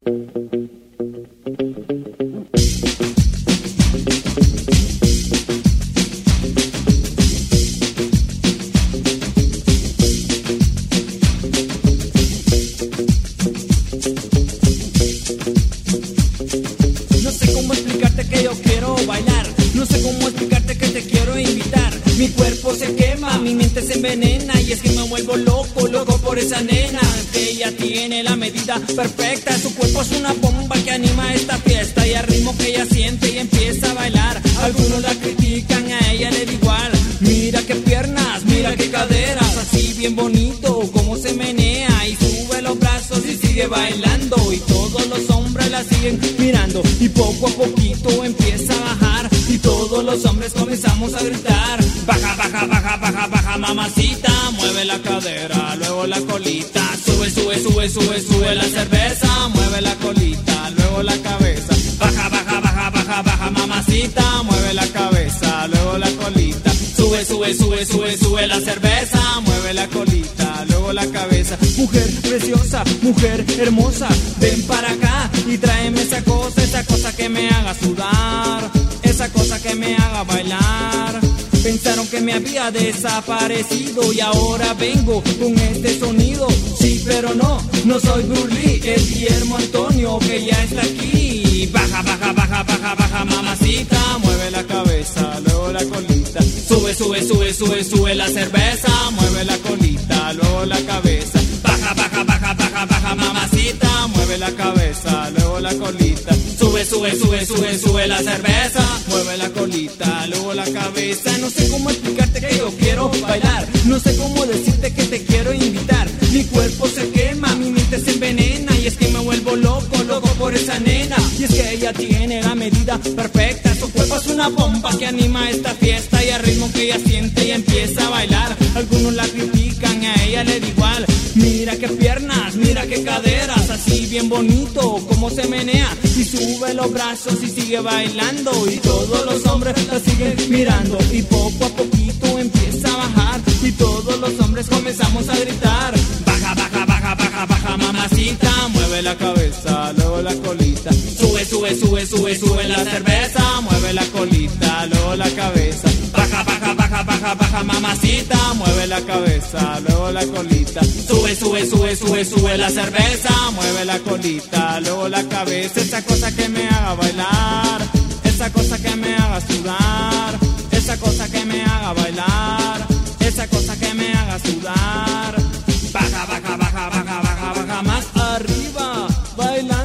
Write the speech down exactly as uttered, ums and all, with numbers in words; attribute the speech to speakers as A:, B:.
A: Perfecta, su cuerpo es una bomba que anima esta fiesta y al ritmo que ella siente y empieza a bailar. Algunos la critican, a ella le da igual. Mira qué piernas, mira qué caderas, así bien bonito como se menea y sube los brazos y sigue bailando y todos los hombres la siguen mirando y poco a poquito empieza a bajar y todos los hombres comenzamos a gritar: baja, baja, baja, baja, baja, mamacita, mueve la cadera, luego la colita. Sube, sube, sube, sube, sube la cerveza, mueve la colita, luego la cabeza. Baja, baja, baja, baja, baja, mamacita, mueve la cabeza, luego la colita. Sube, sube, sube, sube, sube la cerveza, mueve la colita, luego la cabeza. Mujer preciosa, mujer hermosa, ven para acá y tráeme esa cosa, esa cosa que me haga sudar, esa cosa que me haga bailar. Pensaron que me había desaparecido y ahora vengo con este sonido. Sí, pero no, no soy Bruce Lee, es Guillermo Antonio que ya está aquí. Baja, baja, baja, baja, baja, mamacita, mueve la cabeza, luego la colita. Sube, sube, sube, sube, sube la cerveza, mueve la colita, luego la cabeza. Baja, baja, baja, baja, baja, mamacita, mueve la cabeza, luego la colita. Sube, sube, sube, sube, sube la cerveza, mueve la colita, luego la cabeza. No sé cómo explicarte que yo quiero bailar, no sé cómo decirte que te quiero invitar. Mi cuerpo se quema, mi mente se envenena y es que me vuelvo loco, loco por esa nena. Y es que ella tiene la medida perfecta, su cuerpo es una bomba que anima esta fiesta y al ritmo que ella siente y empieza a bailar. Algunos la critican, a ella le da igual. Mira qué piernas, mira qué caderas, así bien bonito como se menea y sube los brazos y sigue bailando y todos los hombres la siguen mirando y poco a poquito empieza a bajar y todos los hombres comenzamos a gritar: baja, baja, baja, baja, baja, mamacita, mueve la cabeza, luego la colita. Sube, sube, sube, sube, sube la cerveza, mueve la colita, luego la cabeza. Baja, baja, baja, baja, baja, mamacita, mueve la cabeza, luego la colita. Sube, sube, sube, sube, sube la cerveza, mueve la colita, luego la cabeza. Esa cosa que me haga bailar, esa cosa que me haga sudar, esa cosa que me haga bailar, esa cosa que me haga sudar. Baja, baja, baja, baja, baja, baja, más arriba, baila.